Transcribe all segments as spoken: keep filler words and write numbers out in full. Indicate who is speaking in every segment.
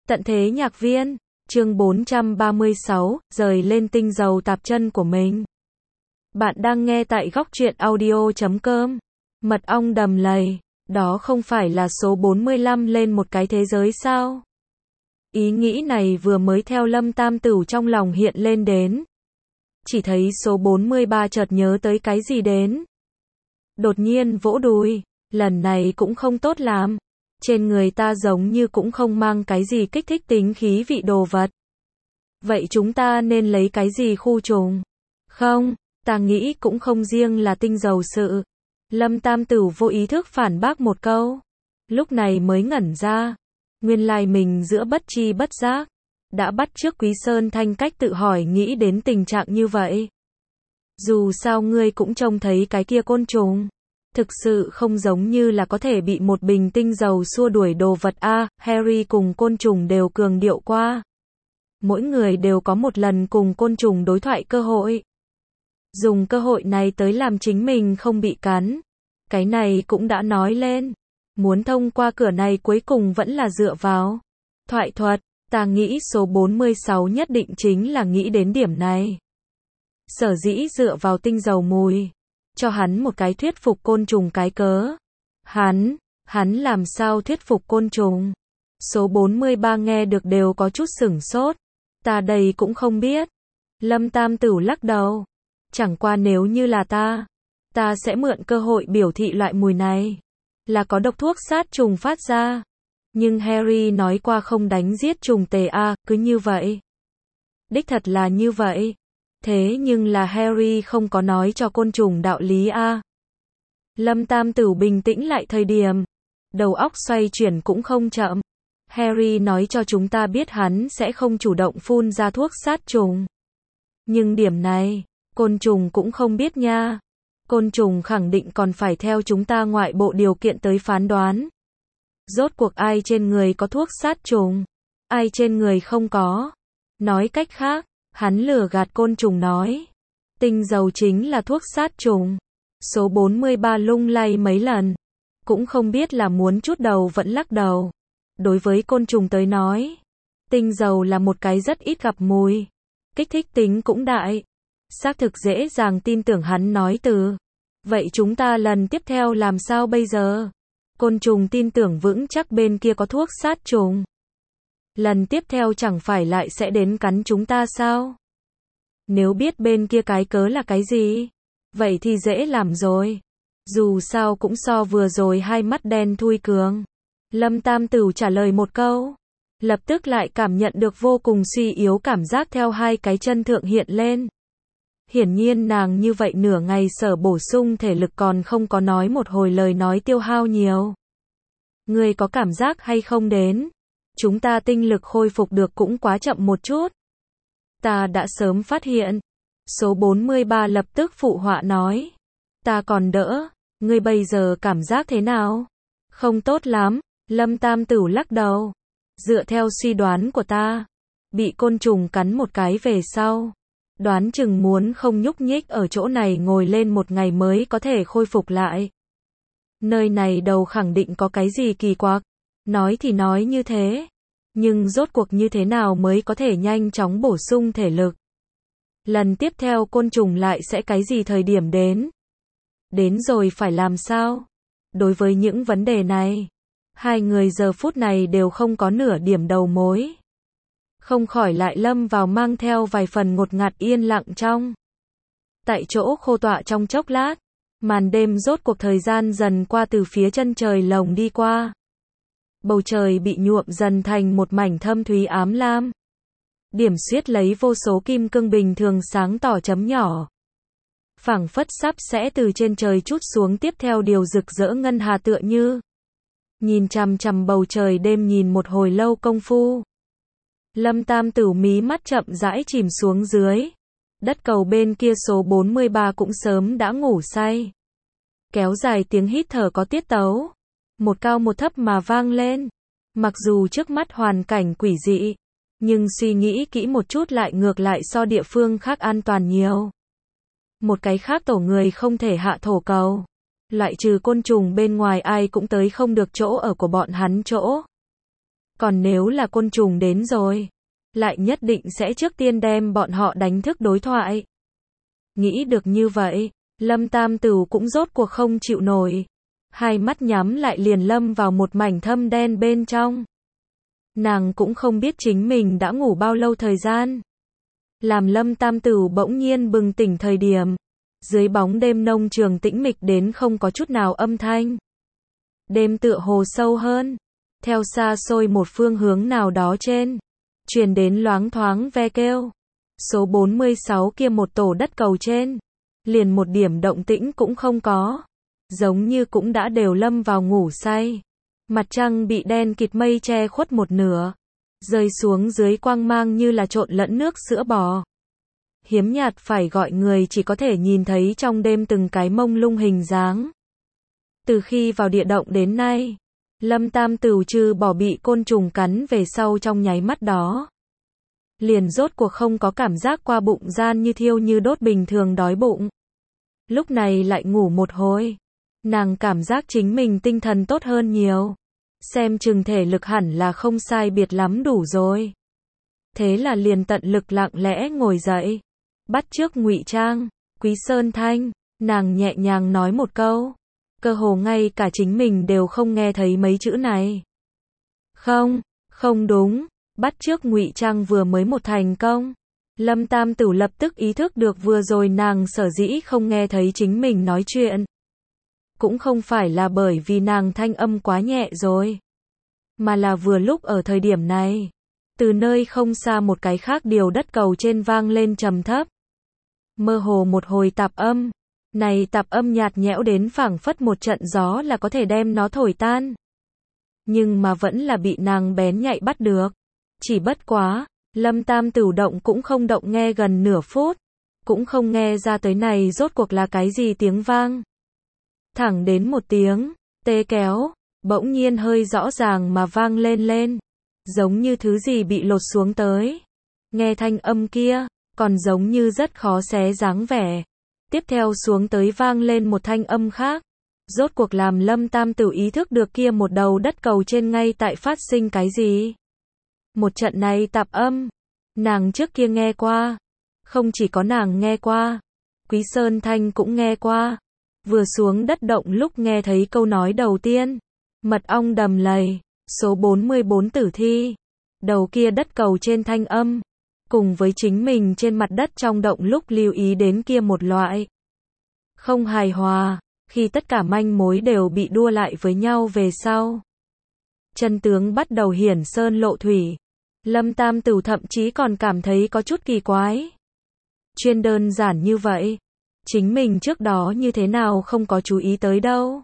Speaker 1: Tận thế nhạc viên, chương bốn trăm ba mươi sáu, rời lên tinh dầu tạp chân của mình. Bạn đang nghe tại góc truyện audio chấm com. Mật ong đầm lầy, đó không phải là số bốn mươi lăm lên một cái thế giới sao? Ý nghĩ này vừa mới theo Lâm Tam Tửu trong lòng hiện lên đến. Chỉ thấy số bốn mươi ba chợt nhớ tới cái gì đến. Đột nhiên vỗ đùi, lần này cũng không tốt lắm. Trên người ta giống như cũng không mang cái gì kích thích tính khí vị đồ vật. Vậy chúng ta nên lấy cái gì khu trùng? Không, ta nghĩ cũng không riêng là tinh dầu sự. Lâm Tam Tửu vô ý thức phản bác một câu. Lúc này mới ngẩn ra. Nguyên lai mình giữa bất tri bất giác đã bắt chước Quý Sơn Thanh cách tự hỏi nghĩ đến tình trạng như vậy. Dù sao ngươi cũng trông thấy cái kia côn trùng. Thực sự không giống như là có thể bị một bình tinh dầu xua đuổi đồ vật a. À, Harry cùng côn trùng đều cường điệu qua. Mỗi người đều có một lần cùng côn trùng đối thoại cơ hội. Dùng cơ hội này tới làm chính mình không bị cắn. Cái này cũng đã nói lên. Muốn thông qua cửa này cuối cùng vẫn là dựa vào thoại thuật. Ta nghĩ số bốn mươi sáu nhất định chính là nghĩ đến điểm này. Sở dĩ dựa vào tinh dầu mùi. Cho hắn một cái thuyết phục côn trùng cái cớ. Hắn, hắn làm sao thuyết phục côn trùng? Số bốn mươi ba nghe được đều có chút sửng sốt. Ta đây cũng không biết. Lâm Tam Tửu lắc đầu. Chẳng qua nếu như là ta, ta sẽ mượn cơ hội biểu thị loại mùi này là có độc thuốc sát trùng phát ra. Nhưng Harry nói qua không đánh giết trùng tề a, à, cứ như vậy. Đích thật là như vậy. Thế nhưng là Harry không có nói cho côn trùng đạo lý a. À. Lâm Tam Tửu bình tĩnh lại thời điểm. Đầu óc xoay chuyển cũng không chậm. Harry nói cho chúng ta biết hắn sẽ không chủ động phun ra thuốc sát trùng. Nhưng điểm này, côn trùng cũng không biết nha. Côn trùng khẳng định còn phải theo chúng ta ngoại bộ điều kiện tới phán đoán. Rốt cuộc ai trên người có thuốc sát trùng, ai trên người không có. Nói cách khác, hắn lừa gạt côn trùng nói. Tinh dầu chính là thuốc sát trùng. Số bốn mươi ba lung lay mấy lần. Cũng không biết là muốn chút đầu vẫn lắc đầu. Đối với côn trùng tới nói, tinh dầu là một cái rất ít gặp mùi. Kích thích tính cũng đại. Xác thực dễ dàng tin tưởng hắn nói từ. Vậy chúng ta lần tiếp theo làm sao bây giờ? Côn trùng tin tưởng vững chắc bên kia có thuốc sát trùng. Lần tiếp theo chẳng phải lại sẽ đến cắn chúng ta sao? Nếu biết bên kia cái cớ là cái gì? Vậy thì dễ làm rồi. Dù sao cũng so vừa rồi hai mắt đen thui cường. Lâm Tam Tửu trả lời một câu. Lập tức lại cảm nhận được vô cùng suy yếu cảm giác theo hai cái chân thượng hiện lên. Hiển nhiên nàng như vậy nửa ngày sở bổ sung thể lực còn không có nói một hồi lời nói tiêu hao nhiều. Ngươi có cảm giác hay không đến? Chúng ta tinh lực khôi phục được cũng quá chậm một chút. Ta đã sớm phát hiện. Số bốn mươi ba lập tức phụ họa nói. Ta còn đỡ. Ngươi bây giờ cảm giác thế nào? Không tốt lắm. Lâm Tam Tửu lắc đầu. Dựa theo suy đoán của ta, bị côn trùng cắn một cái về sau. Đoán chừng muốn không nhúc nhích ở chỗ này ngồi lên một ngày mới có thể khôi phục lại. Nơi này đầu khẳng định có cái gì kỳ quặc. Nói thì nói như thế. Nhưng rốt cuộc như thế nào mới có thể nhanh chóng bổ sung thể lực. Lần tiếp theo côn trùng lại sẽ cái gì thời điểm đến. Đến rồi phải làm sao? Đối với những vấn đề này, hai người giờ phút này đều không có nửa điểm đầu mối. Không khỏi lại lâm vào mang theo vài phần ngột ngạt yên lặng trong. Tại chỗ khô tọa trong chốc lát, màn đêm rốt cuộc thời gian dần qua từ phía chân trời lồng đi qua. Bầu trời bị nhuộm dần thành một mảnh thâm thúy ám lam. Điểm xuyết lấy vô số kim cương bình thường sáng tỏ chấm nhỏ. Phảng phất sắp sẽ từ trên trời trút xuống tiếp theo điều rực rỡ ngân hà tựa như. Nhìn chằm chằm bầu trời đêm nhìn một hồi lâu công phu. Lâm Tam Tửu mí mắt chậm rãi chìm xuống dưới. Đất cầu bên kia số bốn mươi ba cũng sớm đã ngủ say. Kéo dài tiếng hít thở có tiết tấu. Một cao một thấp mà vang lên. Mặc dù trước mắt hoàn cảnh quỷ dị, nhưng suy nghĩ kỹ một chút lại ngược lại so địa phương khác an toàn nhiều. Một cái khác tổ người không thể hạ thổ cầu. Loại trừ côn trùng bên ngoài ai cũng tới không được chỗ ở của bọn hắn chỗ. Còn nếu là côn trùng đến rồi, lại nhất định sẽ trước tiên đem bọn họ đánh thức đối thoại. Nghĩ được như vậy, Lâm Tam Tửu cũng rốt cuộc không chịu nổi. Hai mắt nhắm lại liền lâm vào một mảnh thâm đen bên trong. Nàng cũng không biết chính mình đã ngủ bao lâu thời gian. Làm Lâm Tam Tửu bỗng nhiên bừng tỉnh thời điểm, dưới bóng đêm nông trường tĩnh mịch đến không có chút nào âm thanh. Đêm tựa hồ sâu hơn, theo xa xôi một phương hướng nào đó trên, truyền đến loáng thoáng ve kêu. Số bốn mươi sáu kia một tổ đất cầu trên, liền một điểm động tĩnh cũng không có, giống như cũng đã đều lâm vào ngủ say. Mặt trăng bị đen kịt mây che khuất một nửa, rơi xuống dưới quang mang như là trộn lẫn nước sữa bò. Hiếm nhạt phải gọi người chỉ có thể nhìn thấy trong đêm từng cái mông lung hình dáng. Từ khi vào địa động đến nay, Lâm Tam Tửu trừ bỏ bị côn trùng cắn về sau trong nháy mắt đó, liền rốt cuộc không có cảm giác qua bụng gian như thiêu như đốt bình thường đói bụng. Lúc này lại ngủ một hồi, nàng cảm giác chính mình tinh thần tốt hơn nhiều. Xem chừng thể lực hẳn là không sai biệt lắm đủ rồi. Thế là liền tận lực lặng lẽ ngồi dậy, bắt chước ngụy trang. Quý Sơn Thanh, nàng nhẹ nhàng nói một câu, cơ hồ ngay cả chính mình đều không nghe thấy mấy chữ này. Không, không đúng, bắt chước ngụy trang vừa mới một thành công. Lâm Tam Tửu lập tức ý thức được vừa rồi nàng sở dĩ không nghe thấy chính mình nói chuyện. Cũng không phải là bởi vì nàng thanh âm quá nhẹ rồi, mà là vừa lúc ở thời điểm này, từ nơi không xa một cái khác điều đất cầu trên vang lên trầm thấp, mơ hồ một hồi tạp âm. Này tạp âm nhạt nhẽo đến phảng phất một trận gió là có thể đem nó thổi tan. Nhưng mà vẫn là bị nàng bén nhạy bắt được. Chỉ bất quá, Lâm Tam Tửu động cũng không động nghe gần nửa phút, cũng không nghe ra tới này rốt cuộc là cái gì tiếng vang. Thẳng đến một tiếng tê kéo, bỗng nhiên hơi rõ ràng mà vang lên lên, giống như thứ gì bị lột xuống tới. Nghe thanh âm kia, còn giống như rất khó xé dáng vẻ. Tiếp theo xuống tới vang lên một thanh âm khác, rốt cuộc làm Lâm Tam Tửu ý thức được kia một đầu đất cầu trên ngay tại phát sinh cái gì. Một trận này tạp âm, nàng trước kia nghe qua, không chỉ có nàng nghe qua, Quý Sơn Thanh cũng nghe qua. Vừa xuống đất động lúc nghe thấy câu nói đầu tiên, mật ong đầm lầy, số bốn mươi bốn tử thi, đầu kia đất cầu trên thanh âm, cùng với chính mình trên mặt đất trong động lúc lưu ý đến kia một loại không hài hòa, khi tất cả manh mối đều bị đua lại với nhau về sau. Chân tướng bắt đầu hiển sơn lộ thủy, Lâm Tam Tửu thậm chí còn cảm thấy có chút kỳ quái. Chuyên đơn giản như vậy, chính mình trước đó như thế nào không có chú ý tới đâu.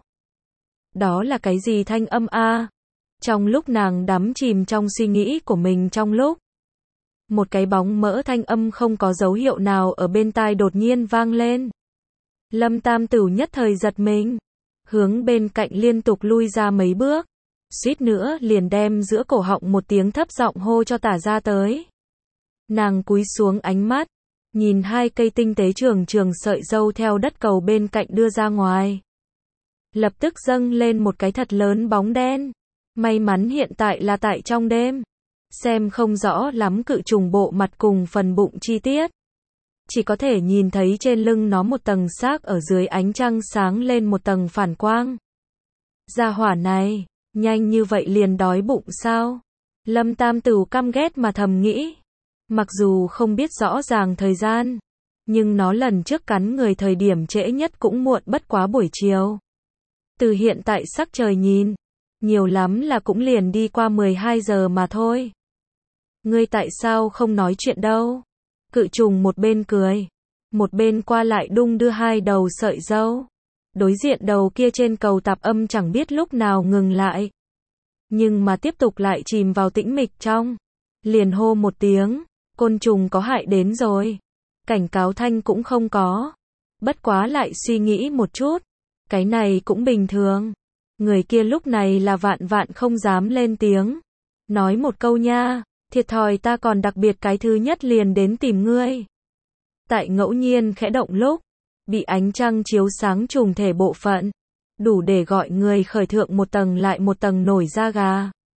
Speaker 1: Đó là cái gì thanh âm a? Trong lúc nàng đắm chìm trong suy nghĩ của mình trong lúc, một cái bóng mỡ thanh âm không có dấu hiệu nào ở bên tai đột nhiên vang lên. Lâm Tam Tửu nhất thời giật mình, hướng bên cạnh liên tục lui ra mấy bước, suýt nữa liền đem giữa cổ họng một tiếng thấp giọng hô cho tả ra tới. Nàng cúi xuống ánh mắt, nhìn hai cây tinh tế trường trường sợi râu theo đất cầu bên cạnh đưa ra ngoài. Lập tức dâng lên một cái thật lớn bóng đen. May mắn hiện tại là tại trong đêm, xem không rõ lắm cự trùng bộ mặt cùng phần bụng chi tiết. Chỉ có thể nhìn thấy trên lưng nó một tầng xác ở dưới ánh trăng sáng lên một tầng phản quang. Gia hỏa này, nhanh như vậy liền đói bụng sao? Lâm Tam Tửu căm ghét mà thầm nghĩ. Mặc dù không biết rõ ràng thời gian, nhưng nó lần trước cắn người thời điểm trễ nhất cũng muộn bất quá buổi chiều. Từ hiện tại sắc trời nhìn, nhiều lắm là cũng liền đi qua mười hai giờ mà thôi. Ngươi tại sao không nói chuyện đâu? Cự trùng một bên cười, một bên qua lại đung đưa hai đầu sợi râu. Đối diện đầu kia trên cầu tạp âm chẳng biết lúc nào ngừng lại, nhưng mà tiếp tục lại chìm vào tĩnh mịch trong. Liền hô một tiếng, côn trùng có hại đến rồi. Cảnh cáo thanh cũng không có. Bất quá lại suy nghĩ một chút, cái này cũng bình thường. Người kia lúc này là vạn vạn không dám lên tiếng. Nói một câu nha, thiệt thòi ta còn đặc biệt cái thứ nhất liền đến tìm ngươi. Tại ngẫu nhiên khẽ động lúc, bị ánh trăng chiếu sáng trùng thể bộ phận, đủ để gọi người khởi thượng một tầng lại một tầng nổi da gà.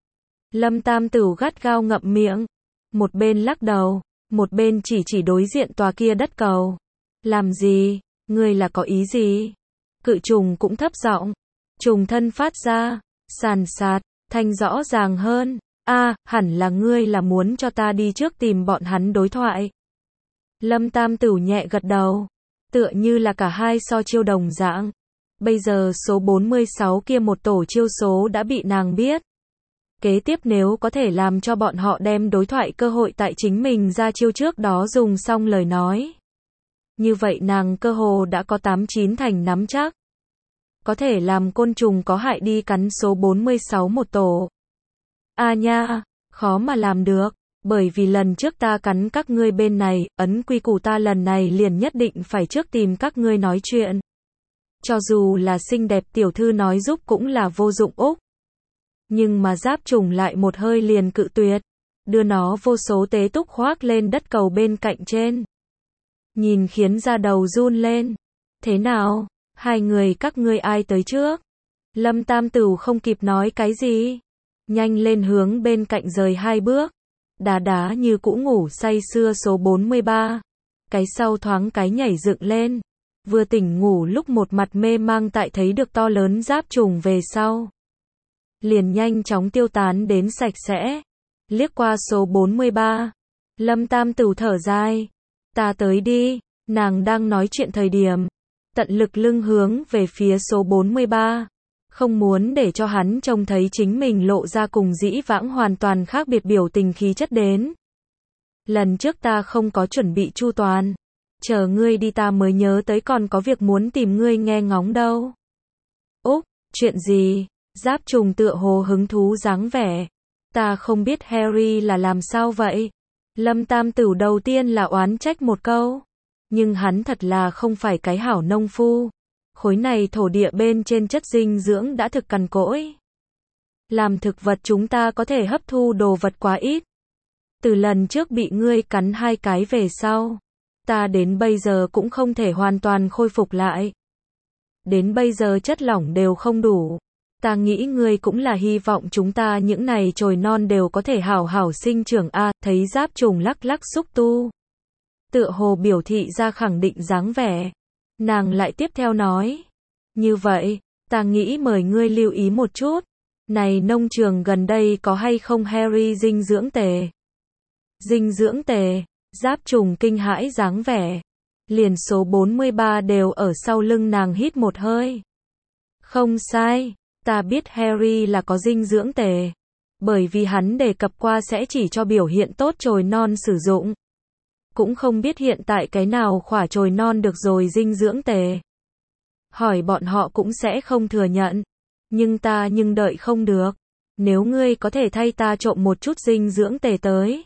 Speaker 1: Lâm Tam Tửu gắt gao ngậm miệng, một bên lắc đầu, một bên chỉ chỉ đối diện tòa kia đất cầu. Làm gì? Ngươi là có ý gì? Cự trùng cũng thấp giọng, trùng thân phát ra, sàn sạt, thanh rõ ràng hơn. A, hẳn là ngươi là muốn cho ta đi trước tìm bọn hắn đối thoại. Lâm Tam Tửu nhẹ gật đầu, tựa như là cả hai so chiêu đồng dạng. Bây giờ số bốn mươi sáu kia một tổ chiêu số đã bị nàng biết. Kế tiếp nếu có thể làm cho bọn họ đem đối thoại cơ hội tại chính mình ra chiêu trước đó dùng xong lời nói. Như vậy nàng cơ hồ đã có tám chín thành nắm chắc. Có thể làm côn trùng có hại đi cắn số bốn mươi sáu một tổ. A nha, khó mà làm được, bởi vì lần trước ta cắn các ngươi bên này, ấn quy củ ta lần này liền nhất định phải trước tìm các ngươi nói chuyện. Cho dù là xinh đẹp tiểu thư nói giúp cũng là vô dụng úc. Nhưng mà giáp trùng lại một hơi liền cự tuyệt, đưa nó vô số tế túc khoác lên đất cầu bên cạnh trên. Nhìn khiến da đầu run lên. Thế nào? Hai người các ngươi ai tới trước? Lâm Tam Tửu không kịp nói cái gì. Nhanh lên hướng bên cạnh rời hai bước. Đá đá như cũ ngủ say sưa số bốn mươi ba. Cái sau thoáng cái nhảy dựng lên. Vừa tỉnh ngủ lúc một mặt mê mang tại thấy được to lớn giáp trùng về sau. Liền nhanh chóng tiêu tán đến sạch sẽ. Liếc qua số bốn mươi ba. Lâm Tam Tửu thở dài. Ta tới đi. Nàng đang nói chuyện thời điểm. Tận lực lưng hướng về phía số bốn mươi ba. Không muốn để cho hắn trông thấy chính mình lộ ra cùng dĩ vãng hoàn toàn khác biệt biểu tình khí chất đến. Lần trước ta không có chuẩn bị chu toàn. Chờ ngươi đi ta mới nhớ tới còn có việc muốn tìm ngươi nghe ngóng đâu. Úc, chuyện gì? Giáp trùng tựa hồ hứng thú dáng vẻ. Ta không biết Harry là làm sao vậy. Lâm Tam Tửu đầu tiên là oán trách một câu. Nhưng hắn thật là không phải cái hảo nông phu. Khối này thổ địa bên trên chất dinh dưỡng đã thực cằn cỗi. Làm thực vật chúng ta có thể hấp thu đồ vật quá ít. Từ lần trước bị ngươi cắn hai cái về sau. Ta đến bây giờ cũng không thể hoàn toàn khôi phục lại. Đến bây giờ chất lỏng đều không đủ. Ta nghĩ ngươi cũng là hy vọng chúng ta những này chồi non đều có thể hảo hảo sinh trưởng a. Thấy giáp trùng lắc lắc xúc tu. Tựa hồ biểu thị ra khẳng định dáng vẻ. Nàng lại tiếp theo nói. Như vậy, ta nghĩ mời ngươi lưu ý một chút. Này nông trường gần đây có hay không Harry dinh dưỡng tề? Dinh dưỡng tề, giáp trùng kinh hãi dáng vẻ. Liền số bốn mươi ba đều ở sau lưng nàng hít một hơi. Không sai, ta biết Harry là có dinh dưỡng tề. Bởi vì hắn đề cập qua sẽ chỉ cho biểu hiện tốt chồi non sử dụng. Cũng không biết hiện tại cái nào khỏa chồi non được rồi dinh dưỡng tề. Hỏi bọn họ cũng sẽ không thừa nhận. Nhưng ta nhưng đợi không được. Nếu ngươi có thể thay ta trộm một chút dinh dưỡng tề tới.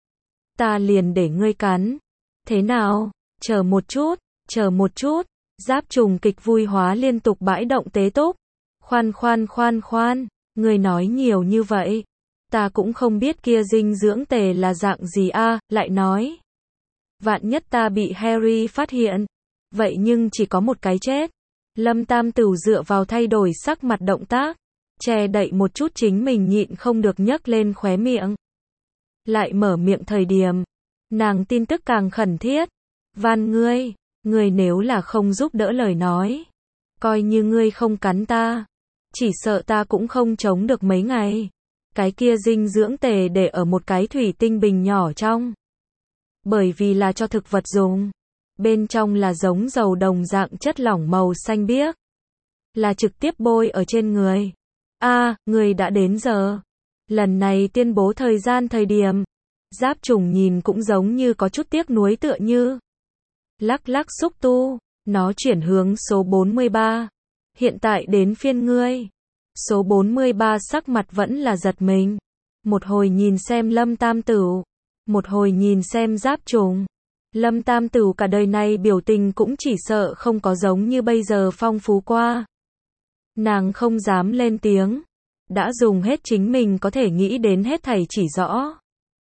Speaker 1: Ta liền để ngươi cắn. Thế nào? Chờ một chút, chờ một chút. Giáp trùng kịch vui hóa liên tục bãi động tế túc. Khoan khoan khoan khoan, ngươi nói nhiều như vậy. Ta cũng không biết kia dinh dưỡng tề là dạng gì a, lại nói. Vạn nhất ta bị Harry phát hiện. Vậy nhưng chỉ có một cái chết. Lâm Tam Tửu dựa vào thay đổi sắc mặt động tác. Che đậy một chút chính mình nhịn không được nhấc lên khóe miệng. Lại mở miệng thời điểm. Nàng tin tức càng khẩn thiết. Van ngươi, ngươi nếu là không giúp đỡ lời nói. Coi như ngươi không cắn ta. Chỉ sợ ta cũng không chống được mấy ngày. Cái kia dinh dưỡng tề để ở một cái thủy tinh bình nhỏ trong. Bởi vì là cho thực vật dùng. Bên trong là giống dầu đồng dạng chất lỏng màu xanh biếc. Là trực tiếp bôi ở trên người. A, à, người đã đến giờ. Lần này tuyên bố thời gian thời điểm. Giáp trùng nhìn cũng giống như có chút tiếc nuối tựa như. Lắc lắc xúc tu. Nó chuyển hướng số bốn mươi ba. Hiện tại đến phiên ngươi. Số bốn mươi ba sắc mặt vẫn là giật mình. Một hồi nhìn xem Lâm Tam Tửu. Một hồi nhìn xem giáp trùng. Lâm Tam Tửu cả đời này biểu tình cũng chỉ sợ không có giống như bây giờ phong phú qua. Nàng không dám lên tiếng. Đã dùng hết chính mình có thể nghĩ đến hết thảy chỉ rõ.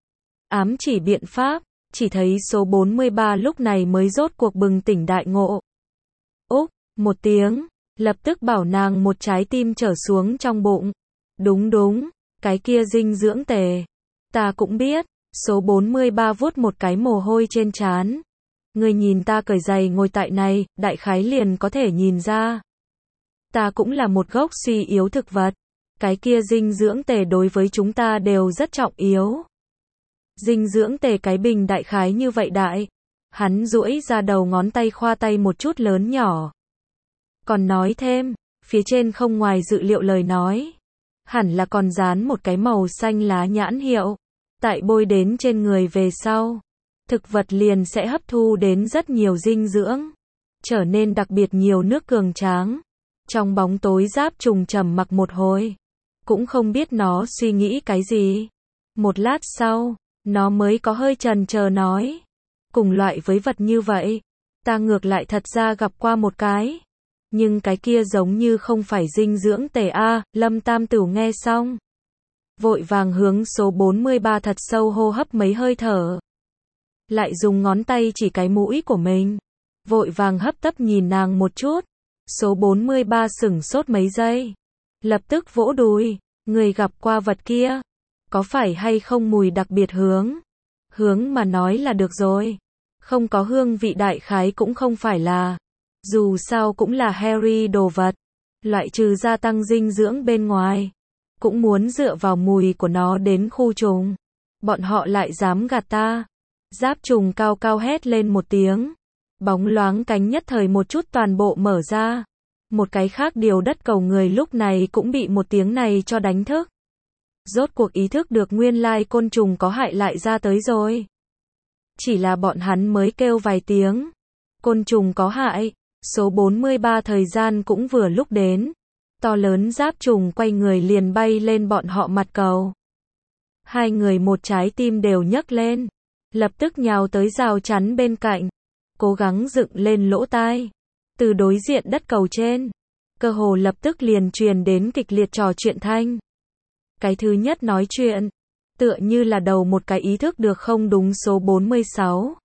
Speaker 1: Ám chỉ biện pháp, chỉ thấy số bốn mươi ba lúc này mới rốt cuộc bừng tỉnh đại ngộ. Úc, một tiếng, lập tức bảo nàng một trái tim trở xuống trong bụng. Đúng đúng, Cái kia dinh dưỡng tề. Ta cũng biết. Số bốn mươi ba vuốt một cái mồ hôi trên trán. Người nhìn ta cởi giày ngồi tại này, đại khái liền có thể nhìn ra. Ta cũng là một gốc suy yếu thực vật. Cái kia dinh dưỡng tề đối với chúng ta đều rất trọng yếu. Dinh dưỡng tề cái bình đại khái như vậy đại. Hắn duỗi ra đầu ngón tay khoa tay một chút lớn nhỏ. Còn nói thêm, phía trên không ngoài dự liệu lời nói. Hẳn là còn dán một cái màu xanh lá nhãn hiệu. Tại bôi đến trên người về sau. Thực vật liền sẽ hấp thu đến rất nhiều dinh dưỡng. Trở nên đặc biệt nhiều nước cường tráng. Trong bóng tối Giáp Trùng trầm mặc một hồi. Cũng không biết nó suy nghĩ cái gì. Một lát sau, nó mới có hơi chần chờ nói. Cùng loại với vật như vậy, ta ngược lại thật ra gặp qua một cái. Nhưng cái kia giống như không phải dinh dưỡng tề a. Lâm Tam Tửu nghe xong. Vội vàng hướng số bốn mươi ba thật sâu hô hấp mấy hơi thở. Lại dùng ngón tay chỉ cái mũi của mình. Vội vàng hấp tấp nhìn nàng một chút. Số bốn mươi ba sửng sốt mấy giây. Lập tức vỗ đùi. Người gặp qua vật kia. Có phải hay không mùi đặc biệt hướng? Hướng mà nói là được rồi. Không có hương vị đại khái cũng không phải là. Dù sao cũng là Harry đồ vật. Loại trừ gia tăng dinh dưỡng bên ngoài. Cũng muốn dựa vào mùi của nó đến khu trùng. Bọn họ lại dám gạt ta. Giáp Trùng cao cao hét lên một tiếng. Bóng loáng cánh nhất thời một chút toàn bộ mở ra. Một cái khác điều đất cầu người lúc này cũng bị một tiếng này cho đánh thức. Rốt cuộc ý thức được nguyên lai côn trùng có hại lại ra tới rồi. Chỉ là bọn hắn mới kêu vài tiếng. Côn trùng có hại. Số bốn mươi ba thời gian cũng vừa lúc đến. To lớn Giáp Trùng quay người liền bay lên bọn họ mặt cầu. Hai người một trái tim đều nhấc lên. Lập tức nhào tới rào chắn bên cạnh. Cố gắng dựng lên lỗ tai. Từ đối diện đất cầu trên. Cơ hồ lập tức liền truyền đến kịch liệt trò chuyện thanh. Cái thứ nhất nói chuyện. Tựa như là đầu một cái ý thức được không đúng số bốn mươi sáu.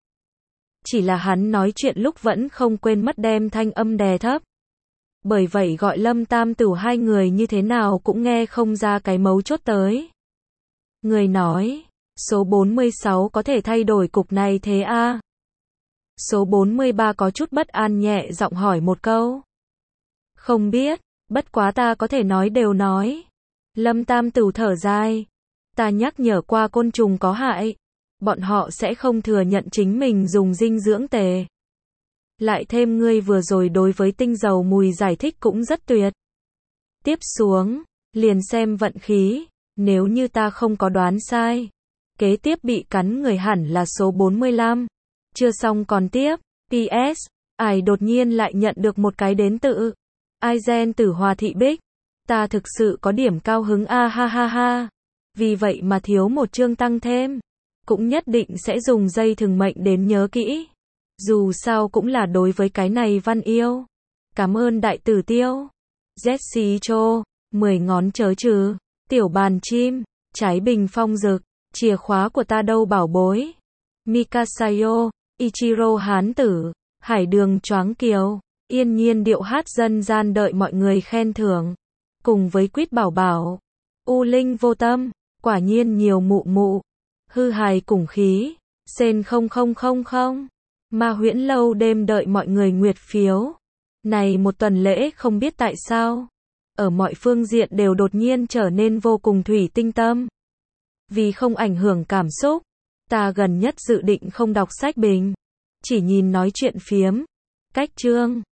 Speaker 1: Chỉ là hắn nói chuyện lúc vẫn không quên mất đem thanh âm đè thấp. Bởi vậy gọi Lâm Tam Tửu hai người như thế nào cũng nghe không ra cái mấu chốt tới. Người nói, số bốn mươi sáu có thể thay đổi cục này thế a? À? Số bốn mươi ba có chút bất an nhẹ giọng hỏi một câu. Không biết, bất quá ta có thể nói đều nói. Lâm Tam Tửu thở dài. Ta nhắc nhở qua côn trùng có hại. Bọn họ sẽ không thừa nhận chính mình dùng dinh dưỡng tề. Lại thêm ngươi vừa rồi đối với tinh dầu mùi giải thích cũng rất tuyệt. Tiếp xuống, liền xem vận khí. Nếu như ta không có đoán sai. Kế tiếp bị cắn người hẳn là số bốn mươi lăm. Chưa xong còn tiếp. pê ét. Ải đột nhiên lại nhận được một cái đến tự. Ai gen Tử Hòa Thị Bích. Ta thực sự có điểm cao hứng a ha ha ha. Vì vậy mà thiếu một chương tăng thêm. Cũng nhất định sẽ dùng dây thừng mệnh đến nhớ kỹ. Dù sao cũng là đối với cái này văn yêu. Cảm ơn đại tử Tiêu. Jessie Cho. Mười ngón chớ trừ. Tiểu bàn chim. Trái bình phong rực. Chìa khóa của ta đâu bảo bối. Mikasayo. Ichiro Hán Tử. Hải đường choáng kiều. Yên nhiên điệu hát dân gian đợi mọi người khen thưởng. Cùng với Quýt Bảo Bảo. U Linh Vô Tâm. Quả nhiên nhiều mụ mụ. Hư hài cùng khí. Sên không không không không. Ma Huyễn lâu đêm đợi mọi người nguyệt phiếu. Này một tuần lễ không biết tại sao. Ở mọi phương diện đều đột nhiên trở nên vô cùng thủy tinh tâm. Vì không ảnh hưởng cảm xúc. Ta gần nhất dự định không đọc sách bình. Chỉ nhìn nói chuyện phiếm. Cách chương.